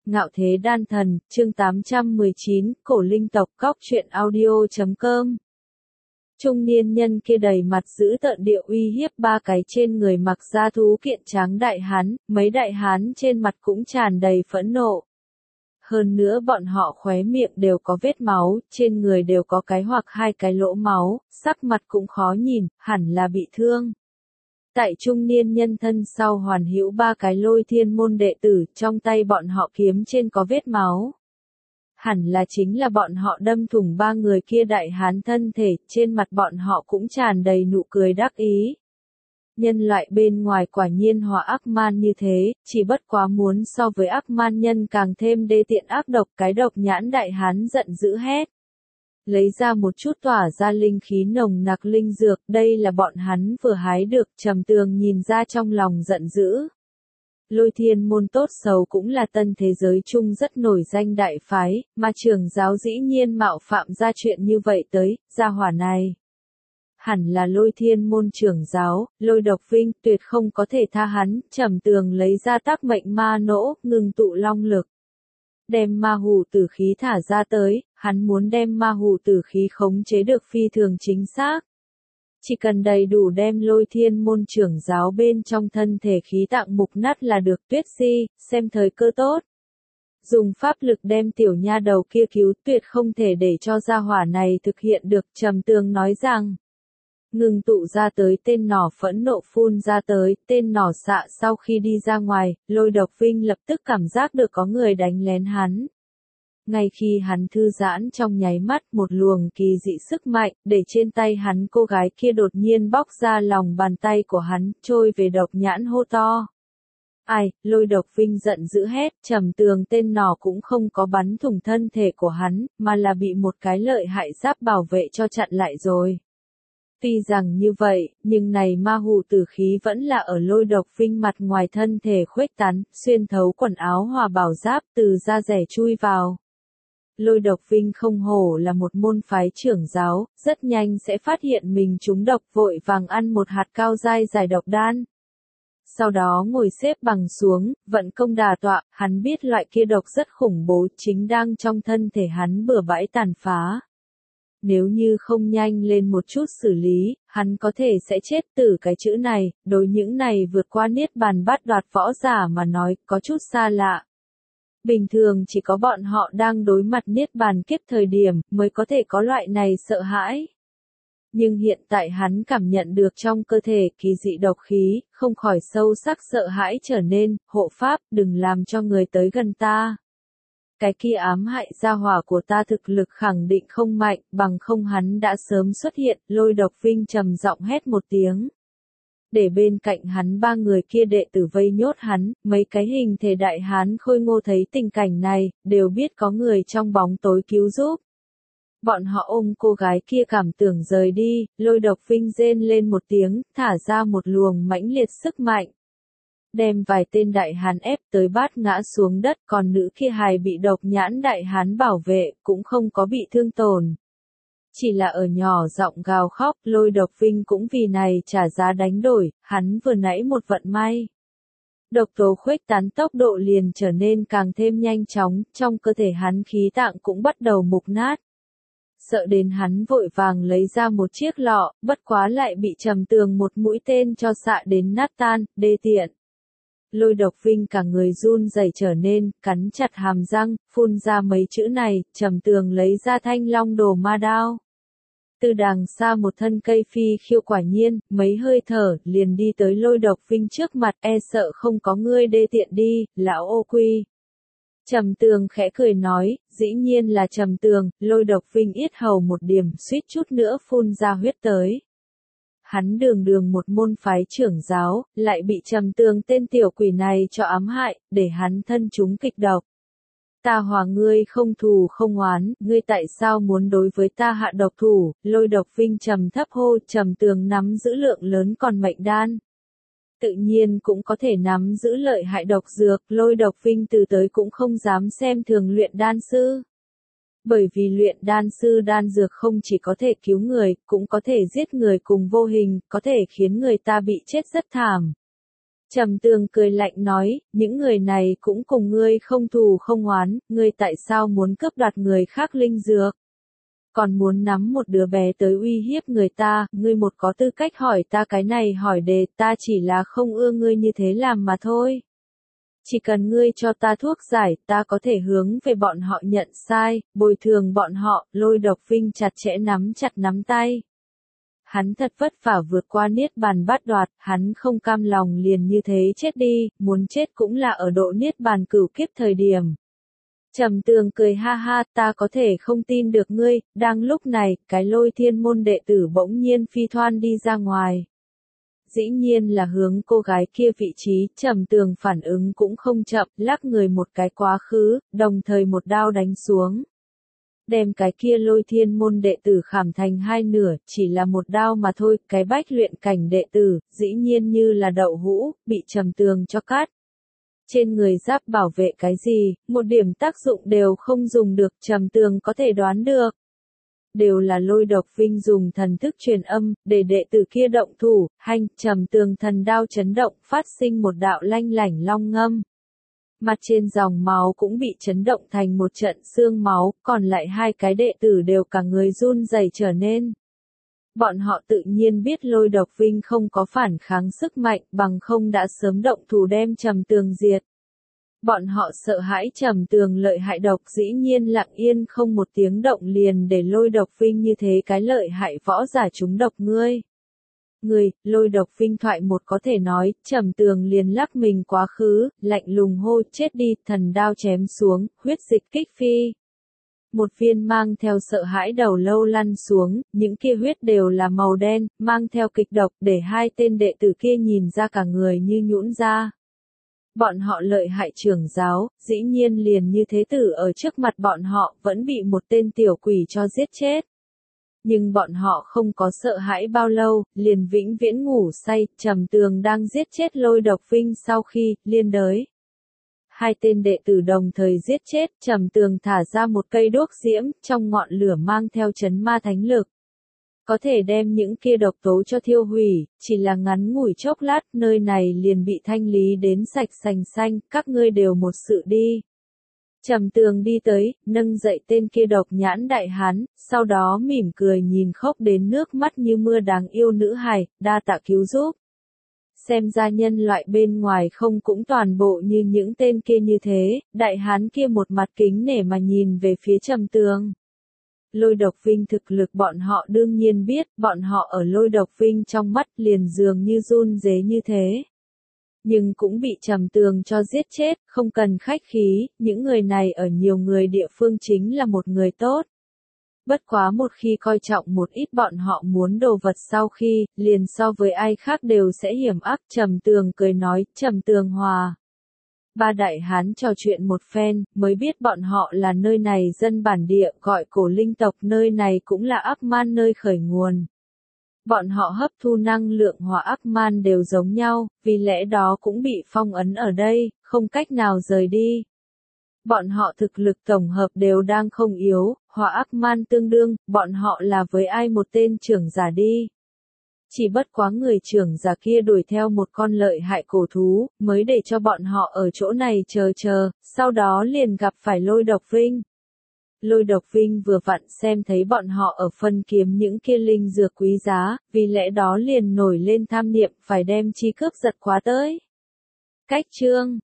Ngạo Thế Đan Thần, chương 819, Cổ Linh Tộc, Cóc truyện audio.com. Trung niên nhân kia đầy mặt giữ tợn điệu uy hiếp ba cái trên người mặc da thú kiện tráng đại hán, mấy đại hán trên mặt cũng tràn đầy phẫn nộ. Hơn nữa bọn họ khóe miệng đều có vết máu, trên người đều có cái hoặc hai cái lỗ máu, sắc mặt cũng khó nhìn, hẳn là bị thương. Tại trung niên nhân thân sau hoàn hữu ba cái Lôi Thiên môn đệ tử, trong tay bọn họ kiếm trên có vết máu. Hẳn là chính là bọn họ đâm thủng ba người kia đại hán thân thể, trên mặt bọn họ cũng tràn đầy nụ cười đắc ý. Nhân loại bên ngoài quả nhiên hòa ác man như thế, chỉ bất quá muốn so với ác man nhân càng thêm đê tiện ác độc. Cái độc nhãn đại hán giận dữ hét. Lấy ra một chút tỏa ra linh khí nồng nặc linh dược, đây là bọn hắn vừa hái được. Trầm Tường nhìn ra trong lòng giận dữ. Lôi Thiên môn tốt xấu cũng là tân thế giới chung rất nổi danh đại phái, mà trưởng giáo dĩ nhiên mạo phạm ra chuyện như vậy tới, gia hỏa này. Hẳn là Lôi Thiên môn trưởng giáo, Lôi Độc Vinh, tuyệt không có thể tha hắn. Trầm Tường lấy ra tác mệnh ma nỗ, ngừng tụ long lực. Đem ma hủ tử khí thả ra tới, hắn muốn đem ma hủ tử khí khống chế được phi thường chính xác. Chỉ cần đầy đủ đem Lôi Thiên môn trưởng giáo bên trong thân thể khí tạng mục nát là được. Tuyết Si, xem thời cơ tốt. Dùng pháp lực đem tiểu nha đầu kia cứu, tuyệt không thể để cho gia hỏa này thực hiện được. Trầm Tường nói rằng, ngừng tụ ra tới tên nỏ phẫn nộ phun ra tới, tên nỏ xạ sau khi đi ra ngoài, Lôi Độc Vinh lập tức cảm giác được có người đánh lén hắn. Ngay khi hắn thư giãn trong nháy mắt, một luồng kỳ dị sức mạnh, để trên tay hắn cô gái kia đột nhiên bóc ra lòng bàn tay của hắn, trôi về độc nhãn hô to. Ai, Lôi Độc Vinh giận dữ hét, Trầm Tường tên nỏ cũng không có bắn thủng thân thể của hắn, mà là bị một cái lợi hại giáp bảo vệ cho chặn lại rồi. Tuy rằng như vậy, nhưng này ma hủ tử khí vẫn là ở Lôi Độc Vinh mặt ngoài thân thể khuếch tán, xuyên thấu quần áo hòa bảo giáp từ da rẻ chui vào. Lôi Độc Vinh không hổ là một môn phái trưởng giáo, rất nhanh sẽ phát hiện mình trúng độc, vội vàng ăn một hạt cao giai giải độc đan. Sau đó ngồi xếp bằng xuống, vận công đà tọa, hắn biết loại kia độc rất khủng bố, chính đang trong thân thể hắn bừa bãi tàn phá. Nếu như không nhanh lên một chút xử lý, hắn có thể sẽ chết từ cái chữ này. Đối những này vượt qua niết bàn bát đoạt võ giả mà nói, có chút xa lạ. Bình thường chỉ có bọn họ đang đối mặt niết bàn kiếp thời điểm, mới có thể có loại này sợ hãi. Nhưng hiện tại hắn cảm nhận được trong cơ thể kỳ dị độc khí, không khỏi sâu sắc sợ hãi trở nên. Hộ pháp, đừng làm cho người tới gần ta. Cái kia ám hại gia hỏa của ta thực lực khẳng định không mạnh, bằng không hắn đã sớm xuất hiện. Lôi Độc Vinh trầm giọng hét một tiếng. Để bên cạnh hắn ba người kia đệ tử vây nhốt hắn, mấy cái hình thể đại hán khôi ngô thấy tình cảnh này, đều biết có người trong bóng tối cứu giúp. Bọn họ ôm cô gái kia cảm tưởng rời đi. Lôi Độc Vinh rên lên một tiếng, thả ra một luồng mãnh liệt sức mạnh. Đem vài tên đại hán ép tới bát ngã xuống đất, còn nữ kia hài bị độc nhãn đại hán bảo vệ, cũng không có bị thương tổn. Chỉ là ở nhỏ giọng gào khóc. Lôi Độc Vinh cũng vì này trả giá đánh đổi, hắn vừa nãy một vận may. Độc tố khuếch tán tốc độ liền trở nên càng thêm nhanh chóng, trong cơ thể hắn khí tạng cũng bắt đầu mục nát. Sợ đến hắn vội vàng lấy ra một chiếc lọ, bất quá lại bị Trầm Tường một mũi tên cho xạ đến nát tan, đê tiện. Lôi Độc Vinh cả người run rẩy trở nên, cắn chặt hàm răng, phun ra mấy chữ này. Trầm Tường lấy ra thanh long đồ ma đao. Từ đằng xa một thân cây phi khiêu quả nhiên, mấy hơi thở, liền đi tới Lôi Độc Vinh trước mặt, e sợ không có ngươi đê tiện đi, lão ô quy. Trầm Tường khẽ cười nói, dĩ nhiên là Trầm Tường. Lôi Độc Vinh yết hầu một điểm, suýt chút nữa phun ra huyết tới. Hắn đường một môn phái trưởng giáo, lại bị Trầm Tường tên tiểu quỷ này cho ám hại, để hắn thân chúng kịch độc. Ta hòa ngươi không thù không oán, ngươi tại sao muốn đối với ta hạ độc thủ? Lôi Độc Vinh trầm thấp hô. Trầm Tường nắm giữ lượng lớn còn mệnh đan. Tự nhiên cũng có thể nắm giữ lợi hại độc dược. Lôi Độc Vinh từ tới cũng không dám xem thường luyện đan sư. Bởi vì luyện đan sư đan dược không chỉ có thể cứu người, cũng có thể giết người cùng vô hình, có thể khiến người ta bị chết rất thảm. Trầm Tường cười lạnh nói, những người này cũng cùng ngươi không thù không oán, ngươi tại sao muốn cướp đoạt người khác linh dược? Còn muốn nắm một đứa bé tới uy hiếp người ta, ngươi một có tư cách hỏi ta cái này hỏi đề, ta chỉ là không ưa ngươi như thế làm mà thôi. Chỉ cần ngươi cho ta thuốc giải, ta có thể hướng về bọn họ nhận sai, bồi thường bọn họ. Lôi Độc Vinh chặt chẽ nắm chặt nắm tay. Hắn thật vất vả vượt qua niết bàn bát đoạt, hắn không cam lòng liền như thế chết đi, muốn chết cũng là ở độ niết bàn cửu kiếp thời điểm. Trầm Tường cười ha ha, ta có thể không tin được ngươi. Đang lúc này, cái Lôi Thiên môn đệ tử bỗng nhiên phi thoan đi ra ngoài. Dĩ nhiên là hướng cô gái kia vị trí. Trầm Tường phản ứng cũng không chậm, lắc người một cái quá khứ, đồng thời một đao đánh xuống. Đem cái kia Lôi Thiên môn đệ tử khảm thành hai nửa, chỉ là một đao mà thôi. Cái bách luyện cảnh đệ tử, dĩ nhiên như là đậu hũ, bị Trầm Tường cho cắt. Trên người giáp bảo vệ cái gì, một điểm tác dụng đều không dùng được. Trầm Tường có thể đoán được. Đều là Lôi Độc Vinh dùng thần thức truyền âm, để đệ tử kia động thủ. Hành, Trầm Tường thần đao chấn động, phát sinh một đạo lanh lảnh long ngâm. Mặt trên dòng máu cũng bị chấn động thành một trận xương máu, còn lại hai cái đệ tử đều cả người run rẩy trở nên. Bọn họ tự nhiên biết Lôi Độc Vinh không có phản kháng sức mạnh, bằng không đã sớm động thủ đem Trầm Tường diệt. Bọn họ sợ hãi Trầm Tường lợi hại độc, dĩ nhiên lặng yên không một tiếng động liền để Lôi Độc Vinh như thế cái lợi hại võ giả trúng độc ngươi. Lôi Độc Vinh thoại một có thể nói, Trầm Tường liền lắc mình quá khứ, lạnh lùng hô, chết đi, thần đao chém xuống, huyết dịch kích phi. Một viên mang theo sợ hãi đầu lâu lăn xuống, những kia huyết đều là màu đen, mang theo kịch độc, để hai tên đệ tử kia nhìn ra cả người như nhũn ra. Bọn họ lợi hại trưởng giáo, dĩ nhiên liền như thế tử ở trước mặt bọn họ, vẫn bị một tên tiểu quỷ cho giết chết. Nhưng bọn họ không có sợ hãi bao lâu, liền vĩnh viễn ngủ say. Trầm Tường đang giết chết Lôi Độc Vinh sau khi, liên đới. Hai tên đệ tử đồng thời giết chết, Trầm Tường thả ra một cây đuốc diễm, trong ngọn lửa mang theo chấn ma thánh lực. Có thể đem những kia độc tố cho thiêu hủy, chỉ là ngắn ngủi chốc lát, nơi này liền bị thanh lý đến sạch sành xanh, các ngươi đều một sự đi. Trầm Tường đi tới, nâng dậy tên kia độc nhãn đại hán, sau đó mỉm cười nhìn khóc đến nước mắt như mưa đáng yêu nữ hài, đa tạ cứu giúp. Xem ra nhân loại bên ngoài không cũng toàn bộ như những tên kia như thế, đại hán kia một mặt kính nể mà nhìn về phía Trầm Tường. Lôi Độc Vinh thực lực bọn họ đương nhiên biết, bọn họ ở Lôi Độc Vinh trong mắt liền dường như run rế như thế. Nhưng cũng bị Trầm Tường cho giết chết, không cần khách khí, những người này ở nhiều người địa phương chính là một người tốt. Bất quá một khi coi trọng một ít bọn họ muốn đồ vật sau khi, liền so với ai khác đều sẽ hiểm ác. Trầm Tường cười nói, Trầm Tường hòa. Ba đại hán trò chuyện một phen, mới biết bọn họ là nơi này dân bản địa, gọi cổ linh tộc, nơi này cũng là Ác Man nơi khởi nguồn. Bọn họ hấp thu năng lượng hỏa Ác Man đều giống nhau, vì lẽ đó cũng bị phong ấn ở đây, không cách nào rời đi. Bọn họ thực lực tổng hợp đều đang không yếu, hỏa Ác Man tương đương, bọn họ là với ai một tên trưởng giả đi. Chỉ bất quá người trưởng giả kia đuổi theo một con lợi hại cổ thú, mới để cho bọn họ ở chỗ này chờ, sau đó liền gặp phải Lôi Độc Vinh. Lôi Độc Vinh vừa vặn xem thấy bọn họ ở phân kiếm những kia linh dược quý giá, vì lẽ đó liền nổi lên tham niệm phải đem chi cướp giật quá tới. Cách chương